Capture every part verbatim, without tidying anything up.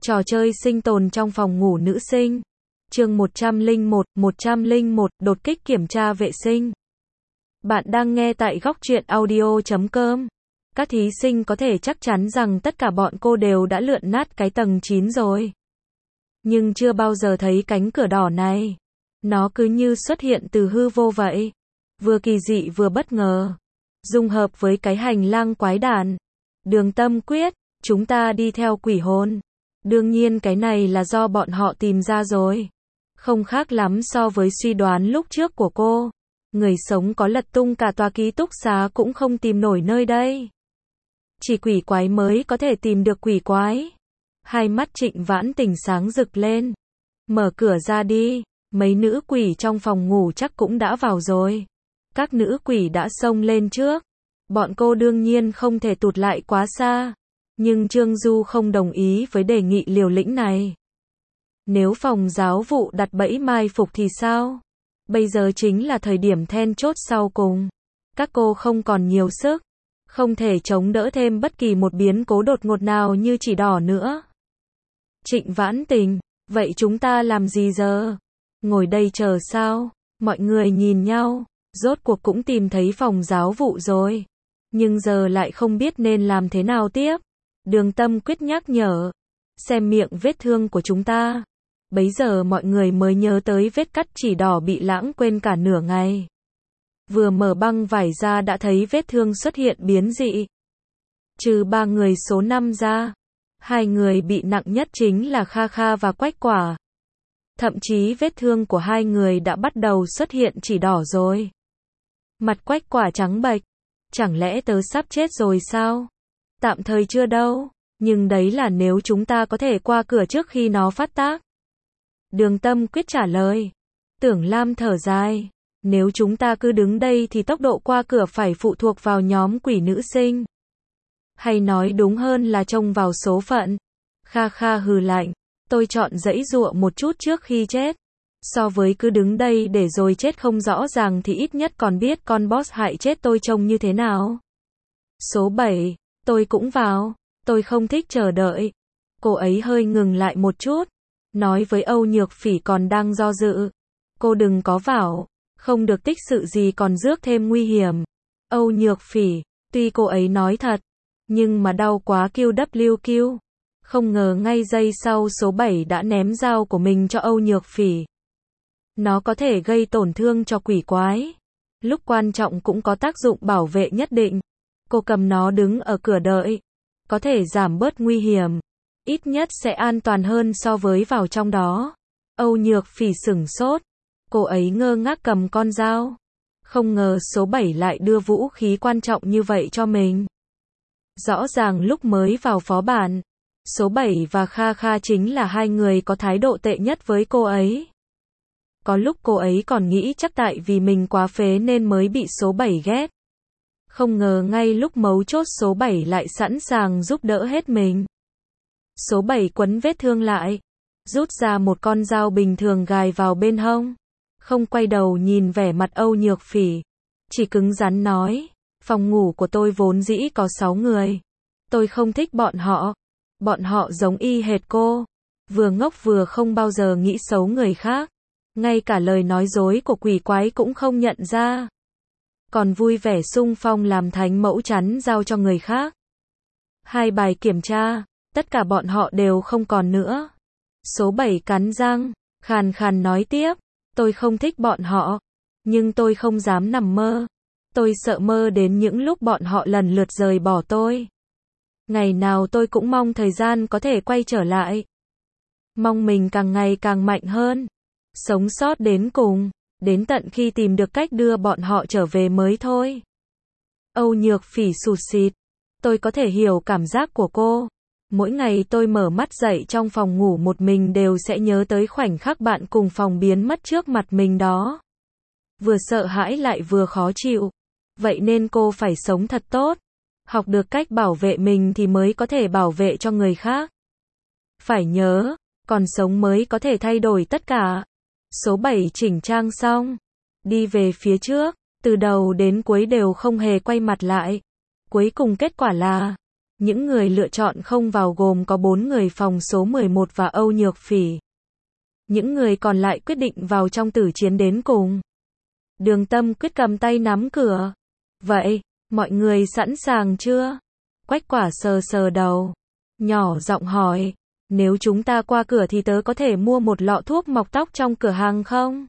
Trò chơi sinh tồn trong phòng ngủ nữ sinh. Chương một trăm lẻ một, một trăm lẻ một, đột kích kiểm tra vệ sinh. Bạn đang nghe tại góc truyện audio chấm com. Các thí sinh có thể chắc chắn rằng tất cả bọn cô đều đã lượn nát cái tầng chín rồi. Nhưng chưa bao giờ thấy cánh cửa đỏ này. Nó cứ như xuất hiện từ hư vô vậy. Vừa kỳ dị vừa bất ngờ. Dung hợp với cái hành lang quái đản. Đường Tâm quyết, chúng ta đi theo quỷ hồn. Đương nhiên cái này là do bọn họ tìm ra rồi. Không khác lắm so với suy đoán lúc trước của cô. Người sống có lật tung cả tòa ký túc xá cũng không tìm nổi nơi đây. Chỉ quỷ quái mới có thể tìm được quỷ quái. Hai mắt Trịnh Vãn Tình sáng rực lên. Mở cửa ra đi, mấy nữ quỷ trong phòng ngủ chắc cũng đã vào rồi. Các nữ quỷ đã xông lên trước. Bọn cô đương nhiên không thể tụt lại quá xa. Nhưng Trương Du không đồng ý với đề nghị liều lĩnh này. Nếu phòng giáo vụ đặt bẫy mai phục thì sao? Bây giờ chính là thời điểm then chốt sau cùng. Các cô không còn nhiều sức. Không thể chống đỡ thêm bất kỳ một biến cố đột ngột nào như chỉ đỏ nữa. Trịnh Vãn Tình, vậy chúng ta làm gì giờ? Ngồi đây chờ sao? Mọi người nhìn nhau, rốt cuộc cũng tìm thấy phòng giáo vụ rồi. Nhưng giờ lại không biết nên làm thế nào tiếp. Đường Tâm quyết nhắc nhở. Xem miệng vết thương của chúng ta. Bấy giờ mọi người mới nhớ tới vết cắt chỉ đỏ bị lãng quên cả nửa ngày. Vừa mở băng vải ra đã thấy vết thương xuất hiện biến dị. Trừ ba người số năm ra, hai người bị nặng nhất chính là Kha Kha và Quách Quả. Thậm chí vết thương của hai người đã bắt đầu xuất hiện chỉ đỏ rồi. Mặt Quách Quả trắng bệch. Chẳng lẽ tớ sắp chết rồi sao? Tạm thời chưa đâu, nhưng đấy là nếu chúng ta có thể qua cửa trước khi nó phát tác. Đường Tâm quyết trả lời. Tưởng Lam thở dài. Nếu chúng ta cứ đứng đây thì tốc độ qua cửa phải phụ thuộc vào nhóm quỷ nữ sinh. Hay nói đúng hơn là trông vào số phận. Kha Kha hừ lạnh. Tôi chọn giãy giụa một chút trước khi chết. So với cứ đứng đây để rồi chết không rõ ràng thì ít nhất còn biết con boss hại chết tôi trông như thế nào. Số bảy. Tôi cũng vào. Tôi không thích chờ đợi. Cô ấy hơi ngừng lại một chút. Nói với Âu Nhược Phỉ còn đang do dự. Cô đừng có vào. Không được tích sự gì còn rước thêm nguy hiểm. Âu Nhược Phỉ. Tuy cô ấy nói thật. Nhưng mà đau quá kiu đắp-liu kiu. Không ngờ ngay giây sau số bảy đã ném dao của mình cho Âu Nhược Phỉ. Nó có thể gây tổn thương cho quỷ quái. Lúc quan trọng cũng có tác dụng bảo vệ nhất định. Cô cầm nó đứng ở cửa đợi. Có thể giảm bớt nguy hiểm. Ít nhất sẽ an toàn hơn so với vào trong đó. Âu Nhược Phỉ sửng sốt. Cô ấy ngơ ngác cầm con dao. Không ngờ số bảy lại đưa vũ khí quan trọng như vậy cho mình. Rõ ràng lúc mới vào phó bản, số bảy và Kha Kha chính là hai người có thái độ tệ nhất với cô ấy. Có lúc cô ấy còn nghĩ chắc tại vì mình quá phế nên mới bị số bảy ghét. Không ngờ ngay lúc mấu chốt số bảy lại sẵn sàng giúp đỡ hết mình. Số bảy quấn vết thương lại, rút ra một con dao bình thường gài vào bên hông. Không quay đầu nhìn vẻ mặt Âu Nhược Phỉ. Chỉ cứng rắn nói, phòng ngủ của tôi vốn dĩ có sáu người. Tôi không thích bọn họ. Bọn họ giống y hệt cô. Vừa ngốc vừa không bao giờ nghĩ xấu người khác. Ngay cả lời nói dối của quỷ quái cũng không nhận ra. Còn vui vẻ xung phong làm thánh mẫu chắn giao cho người khác. Hai bài kiểm tra, tất cả bọn họ đều không còn nữa. Số bảy cắn răng, khàn khàn nói tiếp. Tôi không thích bọn họ. Nhưng tôi không dám nằm mơ. Tôi sợ mơ đến những lúc bọn họ lần lượt rời bỏ tôi. Ngày nào tôi cũng mong thời gian có thể quay trở lại. Mong mình càng ngày càng mạnh hơn. Sống sót đến cùng. Đến tận khi tìm được cách đưa bọn họ trở về mới thôi. Âu Nhược Phỉ sụt sịt. Tôi có thể hiểu cảm giác của cô. Mỗi ngày tôi mở mắt dậy trong phòng ngủ một mình đều sẽ nhớ tới khoảnh khắc bạn cùng phòng biến mất trước mặt mình đó. Vừa sợ hãi lại vừa khó chịu. Vậy nên cô phải sống thật tốt. Học được cách bảo vệ mình thì mới có thể bảo vệ cho người khác. Phải nhớ, còn sống mới có thể thay đổi tất cả. Số bảy chỉnh trang xong. Đi về phía trước, từ đầu đến cuối đều không hề quay mặt lại. Cuối cùng kết quả là, Những người lựa chọn không vào gồm có bốn người phòng số mười một và Âu Nhược Phỉ. Những người còn lại quyết định vào trong tử chiến đến cùng. Đường Tâm Quyết cầm tay nắm cửa. Vậy, mọi người sẵn sàng chưa? Quách Quả sờ sờ đầu. Nhỏ giọng hỏi. Nếu chúng ta qua cửa thì tớ có thể mua một lọ thuốc mọc tóc trong cửa hàng không?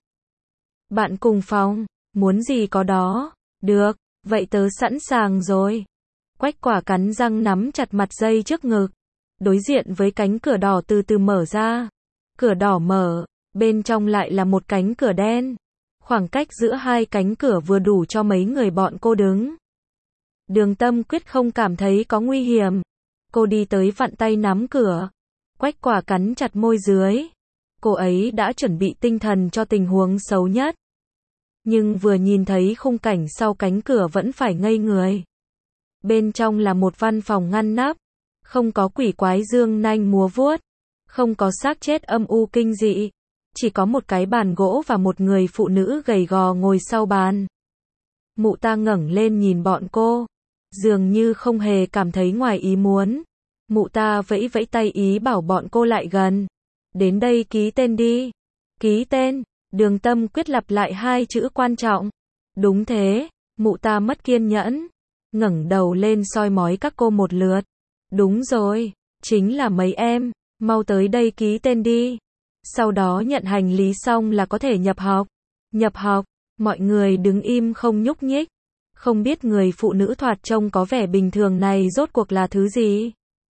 Bạn cùng phòng, muốn gì có đó. Được, vậy tớ sẵn sàng rồi. Quách Quả cắn răng nắm chặt mặt dây trước ngực. Đối diện với cánh cửa đỏ từ từ mở ra. Cửa đỏ mở, bên trong lại là một cánh cửa đen. Khoảng cách giữa hai cánh cửa vừa đủ cho mấy người bọn cô đứng. Đường Tâm Quyết không cảm thấy có nguy hiểm. Cô đi tới vặn tay nắm cửa. Quách Quả cắn chặt môi dưới. Cô ấy đã chuẩn bị tinh thần cho tình huống xấu nhất. Nhưng vừa nhìn thấy khung cảnh sau cánh cửa vẫn phải ngây người. Bên trong là một văn phòng ngăn nắp. Không có quỷ quái dương nanh múa vuốt. Không có xác chết âm u kinh dị. Chỉ có một cái bàn gỗ và một người phụ nữ gầy gò ngồi sau bàn. Mụ ta ngẩng lên nhìn bọn cô. Dường như không hề cảm thấy ngoài ý muốn. Mụ ta vẫy vẫy tay ý bảo bọn cô lại gần. Đến đây ký tên đi. Ký tên. Đường Tâm Quyết lặp lại hai chữ quan trọng. Đúng thế. Mụ ta mất kiên nhẫn. Ngẩng đầu lên soi mói các cô một lượt. Đúng rồi. Chính là mấy em. Mau tới đây ký tên đi. Sau đó nhận hành lý xong là có thể nhập học. Nhập học. Mọi người đứng im không nhúc nhích. Không biết người phụ nữ thoạt trông có vẻ bình thường này rốt cuộc là thứ gì.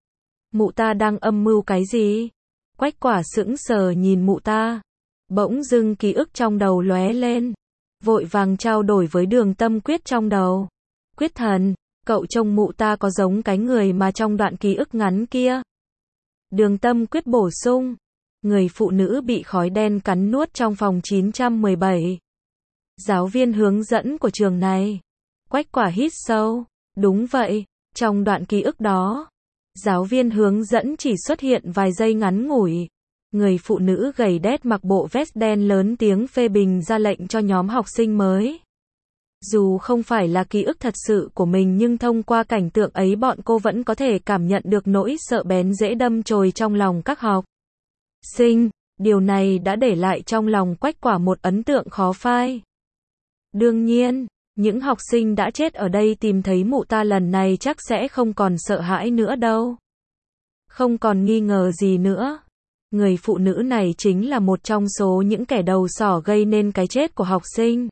Mụ ta đang âm mưu cái gì? Quách Quả sững sờ nhìn mụ ta. Bỗng dưng ký ức trong đầu lóe lên. Vội vàng trao đổi với Đường Tâm Quyết trong đầu. Quyết thần, cậu trông mụ ta có giống cái người mà trong đoạn ký ức ngắn kia. Đường Tâm Quyết bổ sung. Người phụ nữ bị khói đen cắn nuốt trong phòng chín trăm mười bảy. Giáo viên hướng dẫn của trường này. Quách Quả hít sâu. Đúng vậy, trong đoạn ký ức đó. Giáo viên hướng dẫn chỉ xuất hiện vài giây ngắn ngủi. Người phụ nữ gầy đét mặc bộ vest đen lớn tiếng phê bình ra lệnh cho nhóm học sinh mới. Dù không phải là ký ức thật sự của mình nhưng thông qua cảnh tượng ấy bọn cô vẫn có thể cảm nhận được nỗi sợ bén dễ đâm chồi trong lòng các học sinh. Điều này đã để lại trong lòng Quách Quả một ấn tượng khó phai. Đương nhiên, những học sinh đã chết ở đây tìm thấy mụ ta lần này chắc sẽ không còn sợ hãi nữa đâu. Không còn nghi ngờ gì nữa. Người phụ nữ này chính là một trong số những kẻ đầu sỏ gây nên cái chết của học sinh.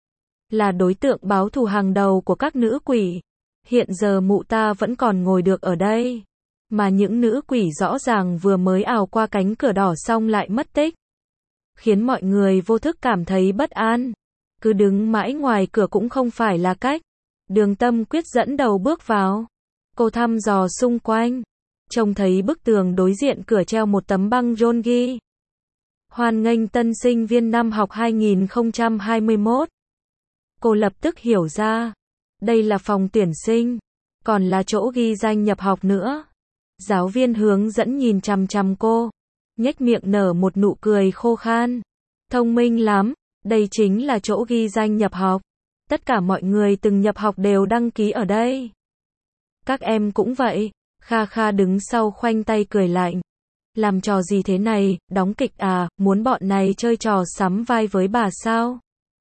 Là đối tượng báo thù hàng đầu của các nữ quỷ. Hiện giờ mụ ta vẫn còn ngồi được ở đây. Mà những nữ quỷ rõ ràng vừa mới ào qua cánh cửa đỏ xong lại mất tích. Khiến mọi người vô thức cảm thấy bất an. Cứ đứng mãi ngoài cửa cũng không phải là cách. Đường Tâm Quyết dẫn đầu bước vào. Cô thăm dò xung quanh. Trông thấy bức tường đối diện cửa treo một tấm băng rôn ghi. Hoan nghênh tân sinh viên năm học hai nghìn không trăm hai mươi mốt. Cô lập tức hiểu ra. Đây là phòng tuyển sinh. Còn là chỗ ghi danh nhập học nữa. Giáo viên hướng dẫn nhìn chằm chằm cô. Nhếch miệng nở một nụ cười khô khan. Thông minh lắm. Đây chính là chỗ ghi danh nhập học. Tất cả mọi người từng nhập học đều đăng ký ở đây. Các em cũng vậy. Kha Kha đứng sau khoanh tay cười lạnh. Làm trò gì thế này, đóng kịch à, muốn bọn này chơi trò sắm vai với bà sao?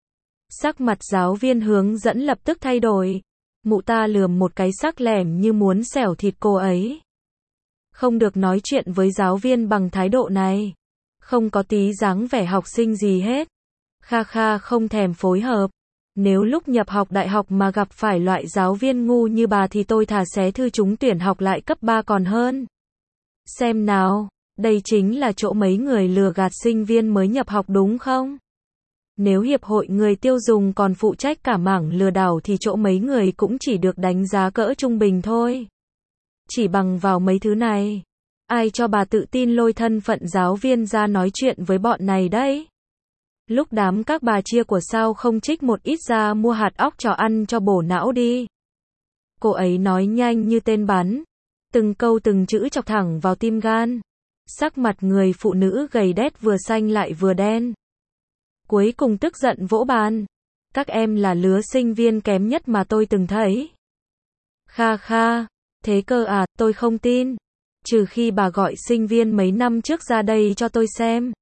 Sắc mặt giáo viên hướng dẫn lập tức thay đổi. Mụ ta lườm một cái sắc lẻm như muốn xẻo thịt cô ấy. Không được nói chuyện với giáo viên bằng thái độ này. Không có tí dáng vẻ học sinh gì hết. Kha Kha không thèm phối hợp. Nếu lúc nhập học đại học mà gặp phải loại giáo viên ngu như bà thì tôi thà xé thư trúng tuyển học lại cấp ba còn hơn. Xem nào, đây chính là chỗ mấy người lừa gạt sinh viên mới nhập học đúng không? Nếu hiệp hội người tiêu dùng còn phụ trách cả mảng lừa đảo thì chỗ mấy người cũng chỉ được đánh giá cỡ trung bình thôi. Chỉ bằng vào mấy thứ này, ai cho bà tự tin lôi thân phận giáo viên ra nói chuyện với bọn này đấy? Lúc đám các bà chia của sao không trích một ít ra mua hạt óc cho ăn cho bổ não đi. Cô ấy nói nhanh như tên bắn. Từng câu từng chữ chọc thẳng vào tim gan. Sắc mặt người phụ nữ gầy đét vừa xanh lại vừa đen. Cuối cùng tức giận vỗ bàn. Các em là lứa sinh viên kém nhất mà tôi từng thấy. Kha Kha, Thế cơ à, tôi không tin. Trừ khi bà gọi sinh viên mấy năm trước ra đây cho tôi xem.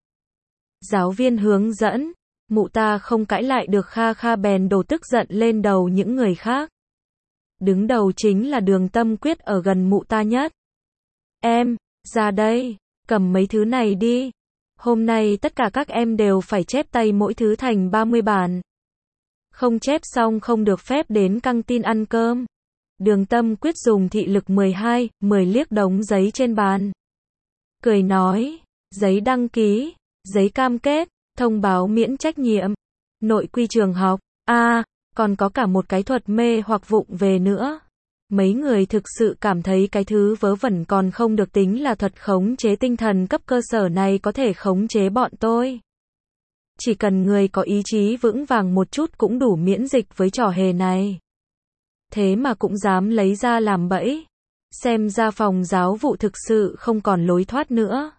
Giáo viên hướng dẫn. Mụ ta không cãi lại được, kha kha bèn đổ tức giận lên đầu những người khác. Đứng đầu chính là Đường Tâm Quyết ở gần mụ ta nhất. Em, ra đây, cầm mấy thứ này đi. Hôm nay tất cả các em đều phải chép tay mỗi thứ thành ba mươi bản. Không chép xong không được phép đến căng tin ăn cơm. Đường Tâm Quyết dùng thị lực mười hai, mười liếc đống giấy trên bàn. Cười nói, giấy đăng ký, giấy cam kết, thông báo miễn trách nhiệm, nội quy trường học, a à, còn có cả một cái thuật mê hoặc vụng về nữa. Mấy người thực sự cảm thấy cái thứ vớ vẩn còn không được tính là thuật khống chế tinh thần cấp cơ sở này có thể khống chế bọn tôi. Chỉ cần người có ý chí vững vàng một chút cũng đủ miễn dịch với trò hề này. Thế mà cũng dám lấy ra làm bẫy. Xem ra phòng giáo vụ thực sự không còn lối thoát nữa.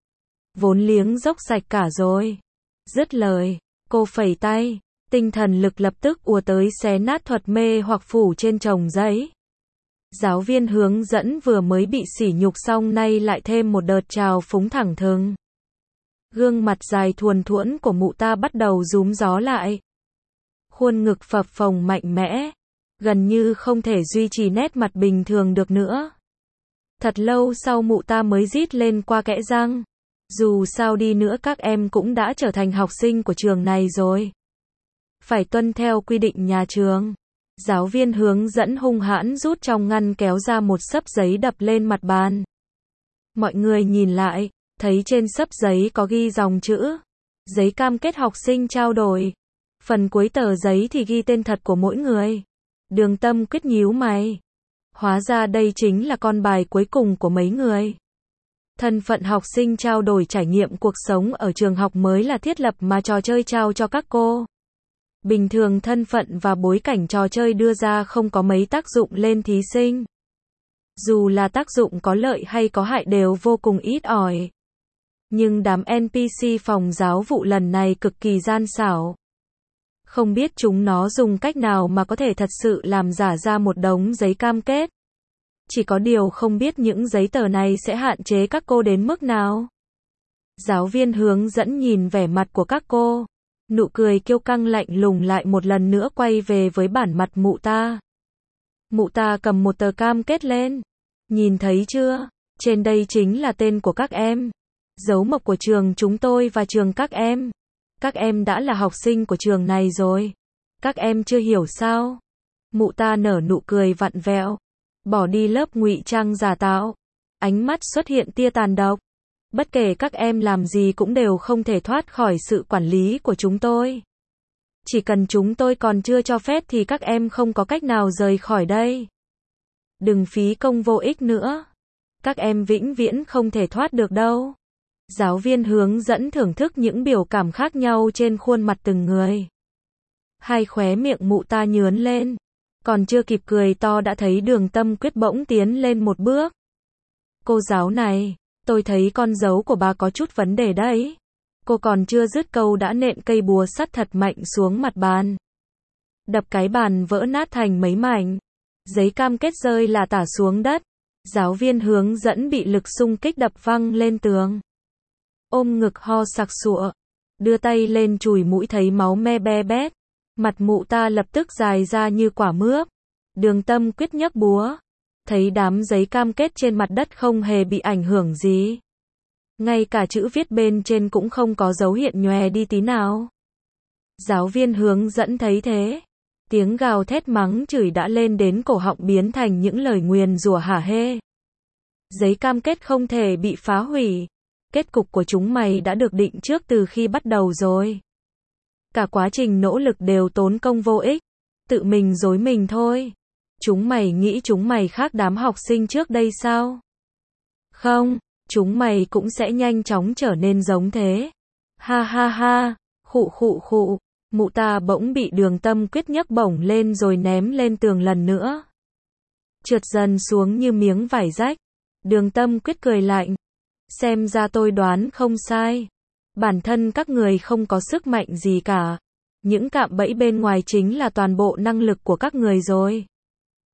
Vốn liếng dốc sạch cả rồi. Dứt lời, cô phẩy tay, tinh thần lực lập tức ùa tới xé nát thuật mê hoặc phủ trên chồng giấy. Giáo viên hướng dẫn vừa mới bị sỉ nhục xong nay lại thêm một đợt trào phúng thẳng thừng. Gương mặt dài thuần thuẫn của mụ ta bắt đầu rúm gió lại. Khuôn ngực phập phồng mạnh mẽ, gần như không thể duy trì nét mặt bình thường được nữa. Thật lâu sau mụ ta mới rít lên qua kẽ răng. Dù sao đi nữa các em cũng đã trở thành học sinh của trường này rồi. Phải tuân theo quy định nhà trường. Giáo viên hướng dẫn hung hãn rút trong ngăn kéo ra một xấp giấy đập lên mặt bàn. Mọi người nhìn lại, thấy trên xấp giấy có ghi dòng chữ. Giấy cam kết học sinh trao đổi. Phần cuối tờ giấy thì ghi tên thật của mỗi người. Đường Tâm Quyết nhíu mày. Hóa ra đây chính là con bài cuối cùng của mấy người. Thân phận học sinh trao đổi trải nghiệm cuộc sống ở trường học mới là thiết lập mà trò chơi trao cho các cô. Bình thường thân phận và bối cảnh trò chơi đưa ra không có mấy tác dụng lên thí sinh. Dù là tác dụng có lợi hay có hại đều vô cùng ít ỏi. Nhưng đám en pê xê phòng giáo vụ lần này cực kỳ gian xảo. Không biết chúng nó dùng cách nào mà có thể thật sự làm giả ra một đống giấy cam kết. Chỉ có điều không biết những giấy tờ này sẽ hạn chế các cô đến mức nào. Giáo viên hướng dẫn nhìn vẻ mặt của các cô. Nụ cười kiêu căng lạnh lùng lại một lần nữa quay về với bản mặt mụ ta. Mụ ta cầm một tờ cam kết lên. Nhìn thấy chưa? Trên đây chính là tên của các em. Dấu mộc của trường chúng tôi và trường các em. Các em đã là học sinh của trường này rồi. Các em chưa hiểu sao? Mụ ta nở nụ cười vặn vẹo. Bỏ đi lớp ngụy trang giả tạo. Ánh mắt xuất hiện tia tàn độc. Bất kể các em làm gì cũng đều không thể thoát khỏi sự quản lý của chúng tôi. Chỉ cần chúng tôi còn chưa cho phép thì các em không có cách nào rời khỏi đây. Đừng phí công vô ích nữa. Các em vĩnh viễn không thể thoát được đâu. Giáo viên hướng dẫn thưởng thức những biểu cảm khác nhau trên khuôn mặt từng người. Hai khóe miệng mụ ta nhướn lên. Còn chưa kịp cười to đã thấy Đường Tâm Quyết bỗng tiến lên một bước. Cô giáo này, tôi thấy con dấu của bà có chút vấn đề đấy. Cô còn chưa dứt câu đã nện cây búa sắt thật mạnh xuống mặt bàn. Đập cái bàn vỡ nát thành mấy mảnh. Giấy cam kết rơi là tả xuống đất. Giáo viên hướng dẫn bị lực xung kích đập văng lên tường. Ôm ngực ho sặc sụa. Đưa tay lên chùi mũi thấy máu me be bét. Mặt mụ ta lập tức dài ra như quả mướp. Đường Tâm Quyết nhấc búa. Thấy đám giấy cam kết trên mặt đất không hề bị ảnh hưởng gì. Ngay cả chữ viết bên trên cũng không có dấu hiện nhòe đi tí nào. Giáo viên hướng dẫn thấy thế. Tiếng gào thét mắng chửi đã lên đến cổ họng biến thành những lời nguyền rủa hả hê. Giấy cam kết không thể bị phá hủy. Kết cục của chúng mày đã được định trước từ khi bắt đầu rồi. Cả quá trình nỗ lực đều tốn công vô ích. Tự mình dối mình thôi. Chúng mày nghĩ chúng mày khác đám học sinh trước đây sao? Không, chúng mày cũng sẽ nhanh chóng trở nên giống thế. Ha ha ha, khụ khụ khụ. Mụ ta bỗng bị Đường Tâm Quyết nhấc bổng lên rồi ném lên tường lần nữa. Trượt dần xuống như miếng vải rách. Đường Tâm Quyết cười lạnh. Xem ra tôi đoán không sai. Bản thân các người không có sức mạnh gì cả. Những cạm bẫy bên ngoài chính là toàn bộ năng lực của các người rồi.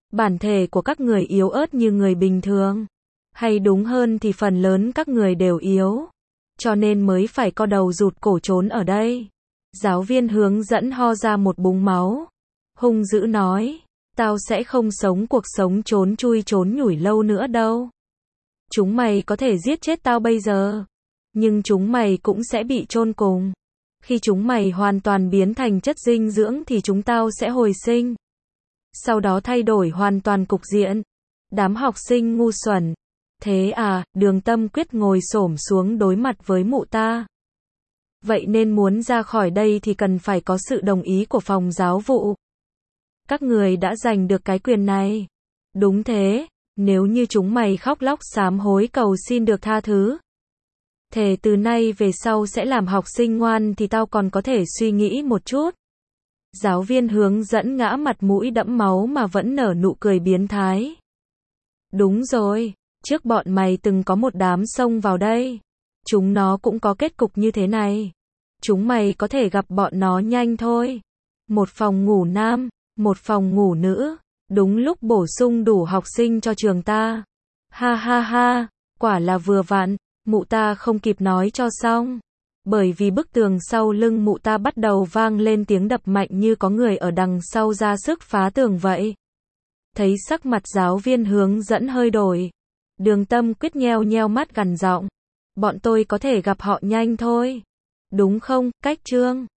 Bản thể của các người yếu ớt như người bình thường. Hay đúng hơn thì phần lớn các người đều yếu. Cho nên mới phải co đầu rụt cổ trốn ở đây. Giáo viên hướng dẫn ho ra một búng máu. Hung dữ nói, tao sẽ không sống cuộc sống trốn chui trốn nhủi lâu nữa đâu. Chúng mày có thể giết chết tao bây giờ. Nhưng chúng mày cũng sẽ bị chôn cùng. Khi chúng mày hoàn toàn biến thành chất dinh dưỡng thì chúng tao sẽ hồi sinh. Sau đó thay đổi hoàn toàn cục diện. Đám học sinh ngu xuẩn. Thế à, Đường Tâm Quyết ngồi xổm xuống đối mặt với mụ ta. Vậy nên muốn ra khỏi đây thì cần phải có sự đồng ý của phòng giáo vụ. Các người đã giành được cái quyền này. Đúng thế, nếu như chúng mày khóc lóc sám hối cầu xin được tha thứ. Thề từ nay về sau sẽ làm học sinh ngoan thì tao còn có thể suy nghĩ một chút. Giáo viên hướng dẫn ngã mặt mũi đẫm máu mà vẫn nở nụ cười biến thái. Đúng rồi, trước bọn mày từng có một đám xông vào đây. Chúng nó cũng có kết cục như thế này. Chúng mày có thể gặp bọn nó nhanh thôi. Một phòng ngủ nam, một phòng ngủ nữ. Đúng lúc bổ sung đủ học sinh cho trường ta. Ha ha ha, quả là vừa vặn. Mụ ta không kịp nói cho xong. Bởi vì bức tường sau lưng mụ ta bắt đầu vang lên tiếng đập mạnh như có người ở đằng sau ra sức phá tường vậy. Thấy sắc mặt giáo viên hướng dẫn hơi đổi. Đường Tâm Quyết nheo nheo mắt gằn giọng. Bọn tôi có thể gặp họ nhanh thôi. Đúng không, Cách Trương?